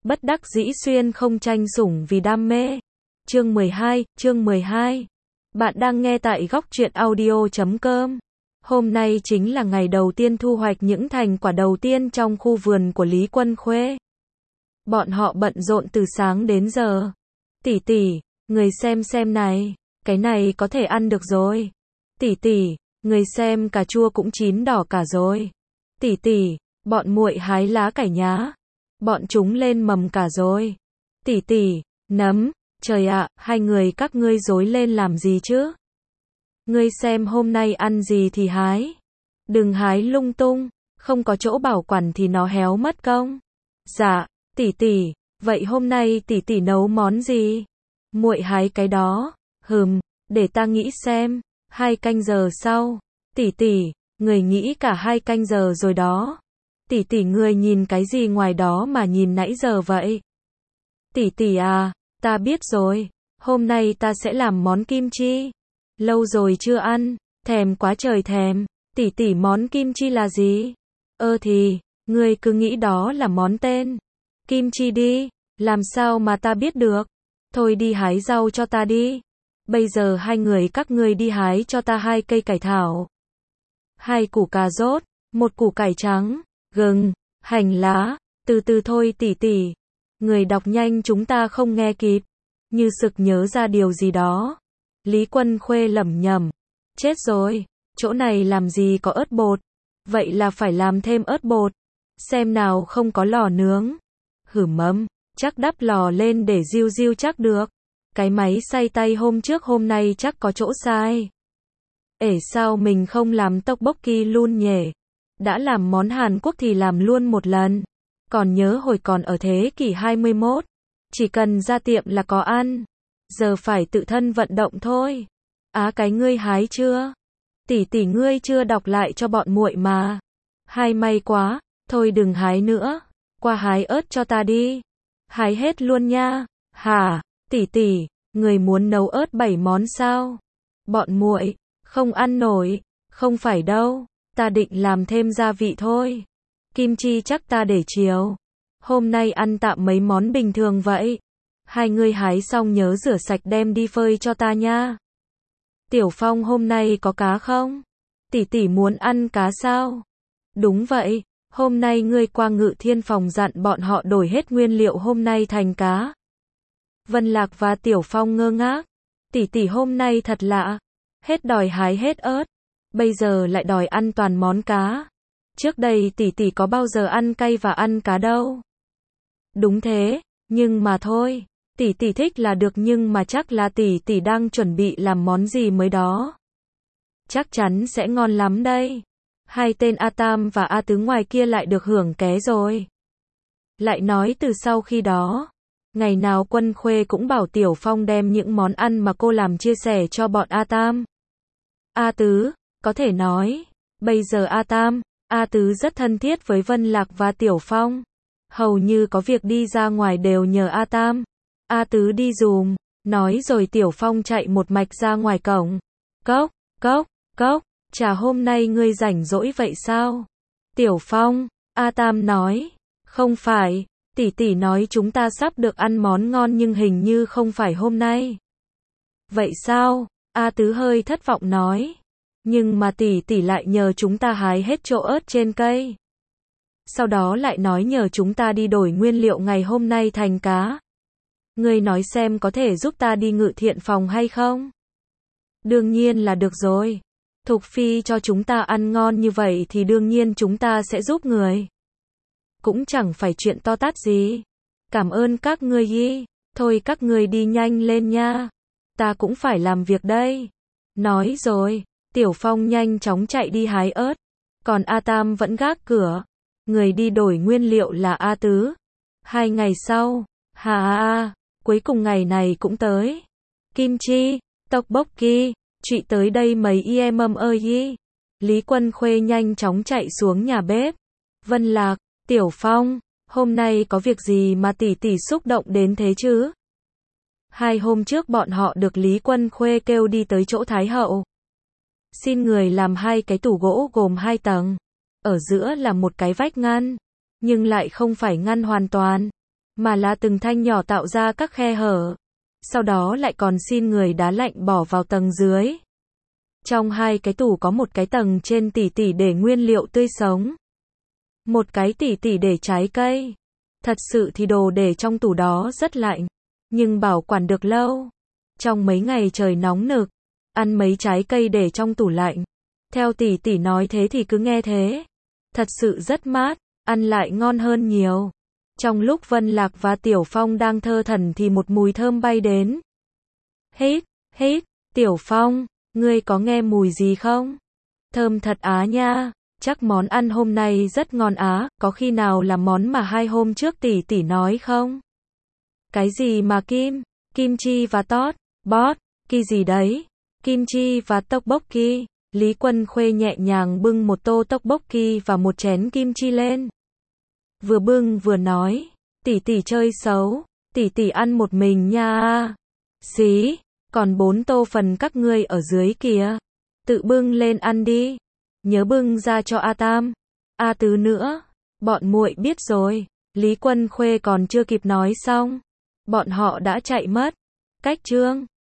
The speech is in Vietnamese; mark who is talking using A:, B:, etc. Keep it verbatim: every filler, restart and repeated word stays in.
A: Bất đắc dĩ xuyên không tranh sủng vì đam mê. Chương mười hai, chương mười hai. Bạn đang nghe tại góc truyện audio chấm com. Hôm nay chính là ngày đầu tiên thu hoạch những thành quả đầu tiên trong khu vườn của Lý Quân Khuê. Bọn họ bận rộn từ sáng đến giờ. Tỷ tỷ, người xem xem này, cái này có thể ăn được rồi. Tỷ tỷ, người xem cà chua cũng chín đỏ cả rồi. Tỷ tỷ, bọn muội hái lá cải nhá. Bọn chúng lên mầm cả rồi. Tỷ tỷ, nấm, trời ạ, hai người các ngươi rối lên làm gì chứ? Ngươi xem hôm nay ăn gì thì hái. Đừng hái lung tung, không có chỗ bảo quản thì nó héo mất công. Dạ, tỷ tỷ, vậy hôm nay tỷ tỷ nấu món gì? Muội hái cái đó. Hừm, để ta nghĩ xem. Hai canh giờ sau. Tỷ tỷ, người nghĩ cả hai canh giờ rồi đó. Tỷ tỷ người nhìn cái gì ngoài đó mà nhìn nãy giờ vậy? Tỷ tỷ à, ta biết rồi, hôm nay ta sẽ làm món kim chi. Lâu rồi chưa ăn, thèm quá trời thèm. Tỷ tỷ, món kim chi là gì? Ơ thì, ngươi cứ nghĩ đó là món tên kim chi đi, làm sao mà ta biết được? Thôi đi hái rau cho ta đi. Bây giờ hai người các ngươi đi hái cho ta hai cây cải thảo, hai củ cà rốt, một củ cải trắng, gừng, hành lá, từ từ thôi tỷ tỷ. Người đọc nhanh chúng ta không nghe kịp. Như sực nhớ ra điều gì đó. Lý Quân Khuê lẩm nhẩm. Chết rồi, chỗ này làm gì có ớt bột. Vậy là phải làm thêm ớt bột. Xem nào không có lò nướng. Hử mấm, chắc đắp lò lên để riu riu chắc được. Cái máy xay tay hôm trước hôm nay chắc có chỗ sai. Ể sao mình không làm tteokbokki luôn nhỉ? Đã làm món Hàn Quốc thì làm luôn một lần. Còn nhớ hồi còn ở thế kỷ hai mươi mốt, chỉ cần ra tiệm là có ăn. Giờ phải tự thân vận động thôi. Á cái ngươi hái chưa? Tỷ tỷ ngươi chưa đọc lại cho bọn muội mà. Hay may quá, thôi đừng hái nữa. Qua hái ớt cho ta đi. Hái hết luôn nha. Hả? Tỷ tỷ, người muốn nấu ớt bảy món sao? Bọn muội không ăn nổi. Không phải đâu, ta định làm thêm gia vị thôi. Kim chi chắc ta để chiều. Hôm nay ăn tạm mấy món bình thường vậy. Hai ngươi hái xong nhớ rửa sạch đem đi phơi cho ta nha. Tiểu Phong hôm nay có cá không? Tỷ tỷ muốn ăn cá sao? Đúng vậy, hôm nay ngươi qua Ngự Thiên phòng dặn bọn họ đổi hết nguyên liệu hôm nay thành cá. Vân Lạc và Tiểu Phong ngơ ngác. Tỷ tỷ hôm nay thật lạ. Hết đòi hái hết ớt, bây giờ lại đòi ăn toàn món cá. Trước đây tỷ tỷ có bao giờ ăn cay và ăn cá đâu. Đúng thế, nhưng mà thôi, tỷ tỷ thích là được nhưng mà chắc là tỷ tỷ đang chuẩn bị làm món gì mới đó. Chắc chắn sẽ ngon lắm đây. Hai tên A Tam và A Tứ ngoài kia lại được hưởng ké rồi. Lại nói từ sau khi đó, ngày nào Quân Khuê cũng bảo Tiểu Phong đem những món ăn mà cô làm chia sẻ cho bọn A Tam, A Tứ, có thể nói, bây giờ A Tam, A Tứ rất thân thiết với Vân Lạc và Tiểu Phong. Hầu như có việc đi ra ngoài đều nhờ A Tam, A Tứ đi dùm, nói rồi Tiểu Phong chạy một mạch ra ngoài cổng. Cốc, cốc, cốc, chà hôm nay ngươi rảnh rỗi vậy sao? Tiểu Phong, A Tam nói, không phải, tỷ tỷ nói chúng ta sắp được ăn món ngon nhưng hình như không phải hôm nay. Vậy sao? A Tứ hơi thất vọng nói. Nhưng mà tỷ tỷ lại nhờ chúng ta hái hết chỗ ớt trên cây. Sau đó lại nói nhờ chúng ta đi đổi nguyên liệu ngày hôm nay thành cá. Ngươi nói xem có thể giúp ta đi Ngự Thiện phòng hay không? Đương nhiên là được rồi. Thục Phi cho chúng ta ăn ngon như vậy thì đương nhiên chúng ta sẽ giúp người. Cũng chẳng phải chuyện to tát gì. Cảm ơn các ngươi y. Thôi các ngươi đi nhanh lên nha. Ta cũng phải làm việc đây. Nói rồi, Tiểu Phong nhanh chóng chạy đi hái ớt. Còn A Tam vẫn gác cửa. Người đi đổi nguyên liệu là A Tứ. Hai ngày sau, hà à, cuối cùng ngày này cũng tới. Kim chi, tteokbokki, chị tới đây mấy em âm ơi y. Lý Quân Khuê nhanh chóng chạy xuống nhà bếp. Vân Lạc, Tiểu Phong, hôm nay có việc gì mà tỷ tỷ xúc động đến thế chứ? Hai hôm trước bọn họ được Lý Quân Khuê kêu đi tới chỗ Thái Hậu. Xin người làm hai cái tủ gỗ gồm hai tầng. Ở giữa là một cái vách ngăn, nhưng lại không phải ngăn hoàn toàn. mà là từng thanh nhỏ tạo ra các khe hở. Sau đó lại còn xin người đá lạnh bỏ vào tầng dưới. Trong hai cái tủ có một cái tầng trên tỉ tỉ để nguyên liệu tươi sống. Một cái tỉ tỉ để trái cây. Thật sự thì đồ để trong tủ đó rất lạnh, nhưng bảo quản được lâu. Trong mấy ngày trời nóng nực, ăn mấy trái cây để trong tủ lạnh. Theo tỉ tỉ nói thế thì cứ nghe thế. Thật sự rất mát, ăn lại ngon hơn nhiều. Trong lúc Vân Lạc và Tiểu Phong đang thơ thẩn thì một mùi thơm bay đến. Hít, hít, Tiểu Phong, ngươi có nghe mùi gì không? Thơm thật á nha, chắc món ăn hôm nay rất ngon á, có khi nào là món mà hai hôm trước tỷ tỷ nói không? Cái gì mà kim, kim chi và tót, bót, ki gì đấy? Kim chi và tteokbokki. Lý Quân Khuê nhẹ nhàng bưng một tô tteokbokki và một chén kim chi lên. Vừa bưng vừa nói, tỷ tỷ chơi xấu, tỷ tỷ ăn một mình nha. Xí, còn bốn tô phần các ngươi ở dưới kìa. Tự bưng lên ăn đi. Nhớ bưng ra cho A Tam, A Tứ nữa. Bọn muội biết rồi. Lý Quân Khuê còn chưa kịp nói xong, bọn họ đã chạy mất. Cách chương